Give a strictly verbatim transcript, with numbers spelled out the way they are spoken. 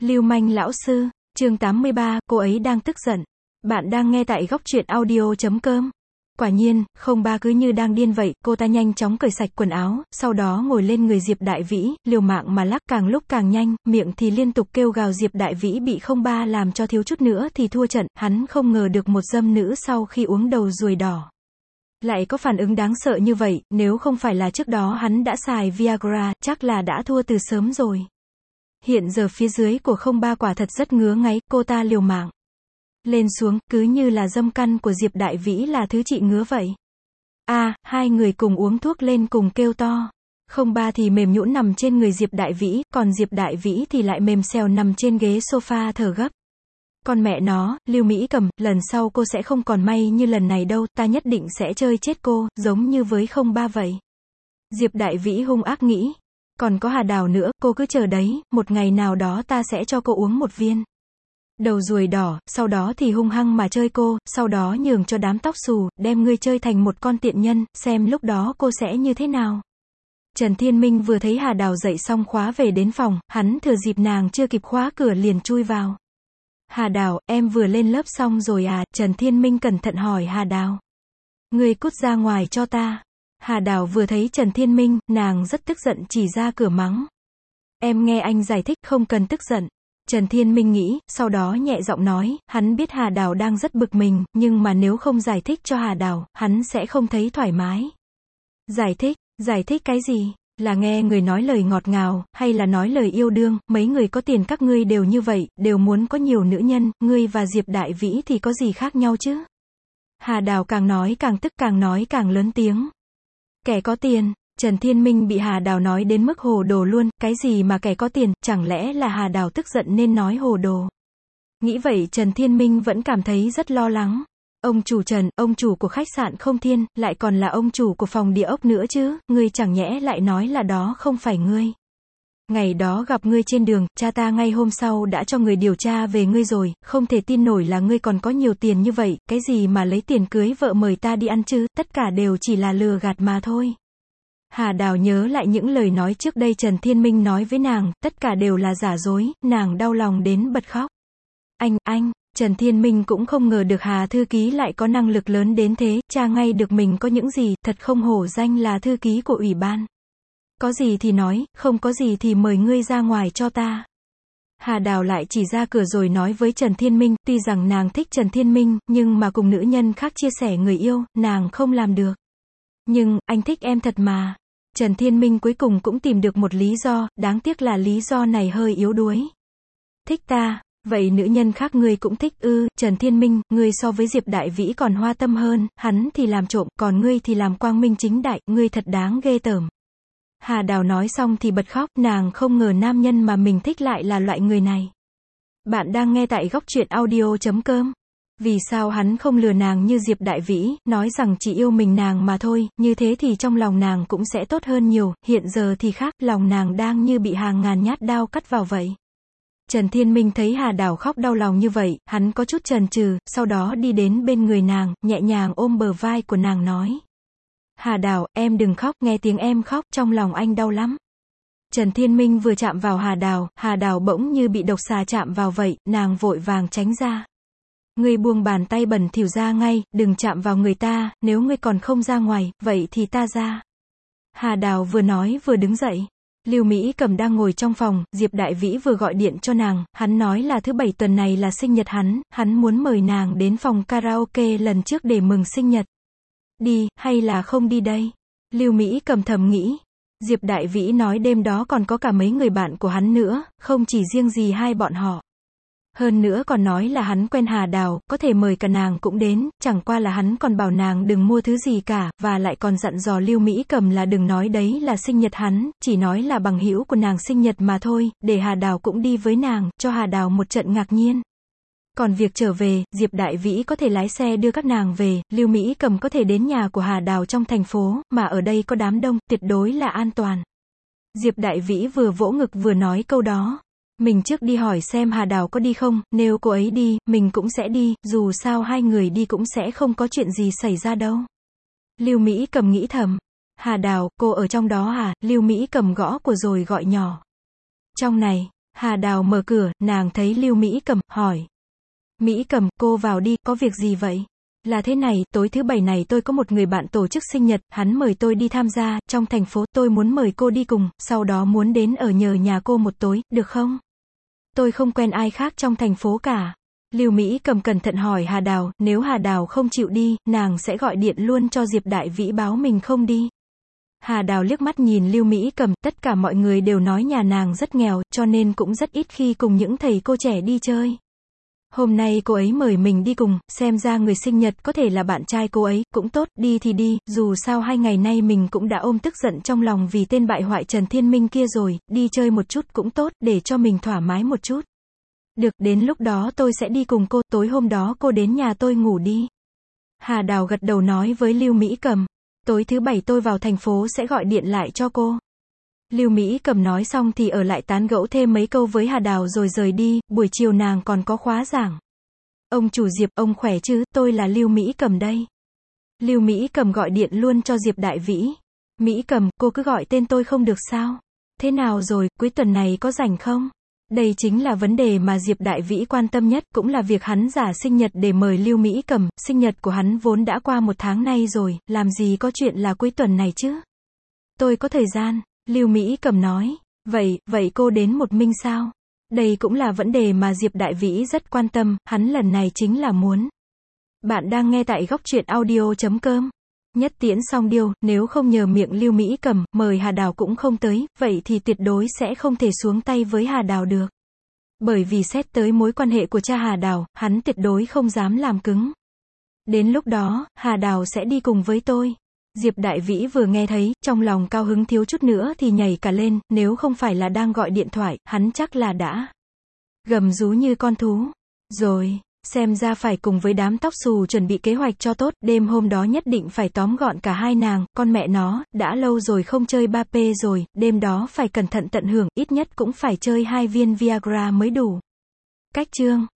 Lưu manh lão sư, chương tám mươi ba, cô ấy đang tức giận. Bạn đang nghe tại góc truyện audio chấm com. Quả nhiên, không ba cứ như đang điên vậy, cô ta nhanh chóng cởi sạch quần áo, sau đó ngồi lên người Diệp Đại Vĩ, liều mạng mà lắc, càng lúc càng nhanh, miệng thì liên tục kêu gào. Diệp Đại Vĩ bị không ba làm cho thiếu chút nữa thì thua trận, hắn không ngờ được một dâm nữ sau khi uống đầu ruồi đỏ lại có phản ứng đáng sợ như vậy, nếu không phải là trước đó hắn đã xài Viagra, chắc là đã thua từ sớm rồi. Hiện giờ phía dưới của không ba quả thật rất ngứa ngáy, cô ta liều mạng lên xuống, cứ như là dâm căn của Diệp Đại Vĩ là thứ trị ngứa vậy. A, à, hai người cùng uống thuốc lên cùng kêu to. Không ba thì mềm nhũn nằm trên người Diệp Đại Vĩ, còn Diệp Đại Vĩ thì lại mềm xèo nằm trên ghế sofa thở gấp. Con mẹ nó, Lưu Mỹ Cầm, lần sau cô sẽ không còn may như lần này đâu, ta nhất định sẽ chơi chết cô, giống như với không ba vậy. Diệp Đại Vĩ hung ác nghĩ. Còn có Hà Đào nữa, cô cứ chờ đấy, một ngày nào đó ta sẽ cho cô uống một viên đầu ruồi đỏ, sau đó thì hung hăng mà chơi cô, sau đó nhường cho đám tóc xù, đem ngươi chơi thành một con tiện nhân, xem lúc đó cô sẽ như thế nào. Trần Thiên Minh vừa thấy Hà Đào dậy xong khóa về đến phòng, hắn thừa dịp nàng chưa kịp khóa cửa liền chui vào. Hà Đào, em vừa lên lớp xong rồi à? Trần Thiên Minh cẩn thận hỏi Hà Đào. Ngươi cút ra ngoài cho ta. Hà Đào vừa thấy Trần Thiên Minh, nàng rất tức giận chỉ ra cửa mắng. Em nghe anh giải thích, không cần tức giận. Trần Thiên Minh nghĩ, sau đó nhẹ giọng nói, hắn biết Hà Đào đang rất bực mình, nhưng mà nếu không giải thích cho Hà Đào, hắn sẽ không thấy thoải mái. Giải thích, giải thích cái gì? Là nghe người nói lời ngọt ngào, hay là nói lời yêu đương, mấy người có tiền các ngươi đều như vậy, đều muốn có nhiều nữ nhân, ngươi và Diệp Đại Vĩ thì có gì khác nhau chứ? Hà Đào càng nói càng tức, càng nói càng lớn tiếng. Kẻ có tiền. Trần Thiên Minh bị Hà Đào nói đến mức hồ đồ luôn, cái gì mà kẻ có tiền, chẳng lẽ là Hà Đào tức giận nên nói hồ đồ. Nghĩ vậy Trần Thiên Minh vẫn cảm thấy rất lo lắng. Ông chủ Trần, ông chủ của khách sạn Không Thiên, lại còn là ông chủ của phòng địa ốc nữa chứ, ngươi chẳng nhẽ lại nói là đó không phải ngươi. Ngày đó gặp ngươi trên đường, cha ta ngay hôm sau đã cho người điều tra về ngươi rồi, không thể tin nổi là ngươi còn có nhiều tiền như vậy, cái gì mà lấy tiền cưới vợ mời ta đi ăn chứ, tất cả đều chỉ là lừa gạt mà thôi. Hà Đào nhớ lại những lời nói trước đây Trần Thiên Minh nói với nàng, tất cả đều là giả dối, nàng đau lòng đến bật khóc. Anh, anh, Trần Thiên Minh cũng không ngờ được Hà thư ký lại có năng lực lớn đến thế, tra ngay được mình có những gì, thật không hổ danh là thư ký của ủy ban. Có gì thì nói, không có gì thì mời ngươi ra ngoài cho ta. Hà Đào lại chỉ ra cửa rồi nói với Trần Thiên Minh, tuy rằng nàng thích Trần Thiên Minh, nhưng mà cùng nữ nhân khác chia sẻ người yêu, nàng không làm được. Nhưng, anh thích em thật mà. Trần Thiên Minh cuối cùng cũng tìm được một lý do, đáng tiếc là lý do này hơi yếu đuối. Thích ta, vậy nữ nhân khác ngươi cũng thích ư? Trần Thiên Minh, ngươi so với Diệp Đại Vĩ còn hoa tâm hơn, hắn thì làm trộm, còn ngươi thì làm quang minh chính đại, ngươi thật đáng ghê tởm. Hà Đào nói xong thì bật khóc, nàng không ngờ nam nhân mà mình thích lại là loại người này. Bạn đang nghe tại góc truyện audio chấm com. Vì sao hắn không lừa nàng như Diệp Đại Vĩ, nói rằng chỉ yêu mình nàng mà thôi, như thế thì trong lòng nàng cũng sẽ tốt hơn nhiều, hiện giờ thì khác, lòng nàng đang như bị hàng ngàn nhát đao cắt vào vậy. Trần Thiên Minh thấy Hà Đào khóc đau lòng như vậy, hắn có chút chần chừ, sau đó đi đến bên người nàng, nhẹ nhàng ôm bờ vai của nàng nói. Hà Đào, em đừng khóc, nghe tiếng em khóc, trong lòng anh đau lắm. Trần Thiên Minh vừa chạm vào Hà Đào, Hà Đào bỗng như bị độc xà chạm vào vậy, nàng vội vàng tránh ra. Ngươi buông bàn tay bẩn thỉu ra ngay, đừng chạm vào người ta, nếu ngươi còn không ra ngoài, vậy thì ta ra. Hà Đào vừa nói vừa đứng dậy. Lưu Mỹ Cầm đang ngồi trong phòng, Diệp Đại Vĩ vừa gọi điện cho nàng, hắn nói là thứ bảy tuần này là sinh nhật hắn, hắn muốn mời nàng đến phòng karaoke lần trước để mừng sinh nhật. Đi, hay là không đi đây? Lưu Mỹ Cầm thầm nghĩ. Diệp Đại Vĩ nói đêm đó còn có cả mấy người bạn của hắn nữa, không chỉ riêng gì hai bọn họ. Hơn nữa còn nói là hắn quen Hà Đào, có thể mời cả nàng cũng đến, chẳng qua là hắn còn bảo nàng đừng mua thứ gì cả, và lại còn dặn dò Lưu Mỹ Cầm là đừng nói đấy là sinh nhật hắn, chỉ nói là bằng hữu của nàng sinh nhật mà thôi, để Hà Đào cũng đi với nàng, cho Hà Đào một trận ngạc nhiên. Còn việc trở về, Diệp Đại Vĩ có thể lái xe đưa các nàng về, Lưu Mỹ Cầm có thể đến nhà của Hà Đào trong thành phố, mà ở đây có đám đông, tuyệt đối là an toàn. Diệp Đại Vĩ vừa vỗ ngực vừa nói câu đó. Mình trước đi hỏi xem Hà Đào có đi không, nếu cô ấy đi, mình cũng sẽ đi, dù sao hai người đi cũng sẽ không có chuyện gì xảy ra đâu. Lưu Mỹ Cầm nghĩ thầm. Hà Đào, cô ở trong đó à? Lưu Mỹ Cầm gõ của rồi gọi nhỏ. Trong này. Hà Đào mở cửa, nàng thấy Lưu Mỹ Cầm, hỏi. Mỹ Cầm, cô vào đi, có việc gì vậy? Là thế này, tối thứ bảy này tôi có một người bạn tổ chức sinh nhật, hắn mời tôi đi tham gia, trong thành phố, tôi muốn mời cô đi cùng, sau đó muốn đến ở nhờ nhà cô một tối, được không? Tôi không quen ai khác trong thành phố cả. Lưu Mỹ Cầm cẩn thận hỏi Hà Đào, nếu Hà Đào không chịu đi, nàng sẽ gọi điện luôn cho Diệp Đại Vĩ báo mình không đi. Hà Đào liếc mắt nhìn Lưu Mỹ Cầm, tất cả mọi người đều nói nhà nàng rất nghèo, cho nên cũng rất ít khi cùng những thầy cô trẻ đi chơi. Hôm nay cô ấy mời mình đi cùng, xem ra người sinh nhật có thể là bạn trai cô ấy, cũng tốt, đi thì đi, dù sao hai ngày nay mình cũng đã ôm tức giận trong lòng vì tên bại hoại Trần Thiên Minh kia rồi, đi chơi một chút cũng tốt, để cho mình thoải mái một chút. Được, đến lúc đó tôi sẽ đi cùng cô, tối hôm đó cô đến nhà tôi ngủ đi. Hà Đào gật đầu nói với Lưu Mỹ Cầm, tối thứ bảy tôi vào thành phố sẽ gọi điện lại cho cô. Lưu Mỹ Cầm nói xong thì ở lại tán gẫu thêm mấy câu với Hà Đào rồi rời đi, buổi chiều nàng còn có khóa giảng. Ông chủ Diệp, ông khỏe chứ, tôi là Lưu Mỹ Cầm đây. Lưu Mỹ Cầm gọi điện luôn cho Diệp Đại Vĩ. Mỹ Cầm, cô cứ gọi tên tôi không được sao? Thế nào rồi, cuối tuần này có rảnh không? Đây chính là vấn đề mà Diệp Đại Vĩ quan tâm nhất, cũng là việc hắn giả sinh nhật để mời Lưu Mỹ Cầm, sinh nhật của hắn vốn đã qua một tháng nay rồi, làm gì có chuyện là cuối tuần này chứ? Tôi có thời gian, Lưu Mỹ Cầm nói, vậy, vậy cô đến một mình sao? Đây cũng là vấn đề mà Diệp Đại Vĩ rất quan tâm, hắn lần này chính là muốn. Bạn đang nghe tại góc truyện audio chấm com. Nhất Tiễn Song Điêu, nếu không nhờ miệng Lưu Mỹ Cầm, mời Hà Đào cũng không tới, vậy thì tuyệt đối sẽ không thể xuống tay với Hà Đào được. Bởi vì xét tới mối quan hệ của cha Hà Đào, hắn tuyệt đối không dám làm cứng. Đến lúc đó, Hà Đào sẽ đi cùng với tôi. Diệp Đại Vĩ vừa nghe thấy, trong lòng cao hứng thiếu chút nữa thì nhảy cả lên, nếu không phải là đang gọi điện thoại, hắn chắc là đã gầm rú như con thú. Rồi, xem ra phải cùng với đám tóc xù chuẩn bị kế hoạch cho tốt, đêm hôm đó nhất định phải tóm gọn cả hai nàng, con mẹ nó, đã lâu rồi không chơi ba P rồi, đêm đó phải cẩn thận tận hưởng, ít nhất cũng phải chơi hai viên Viagra mới đủ. Cách chương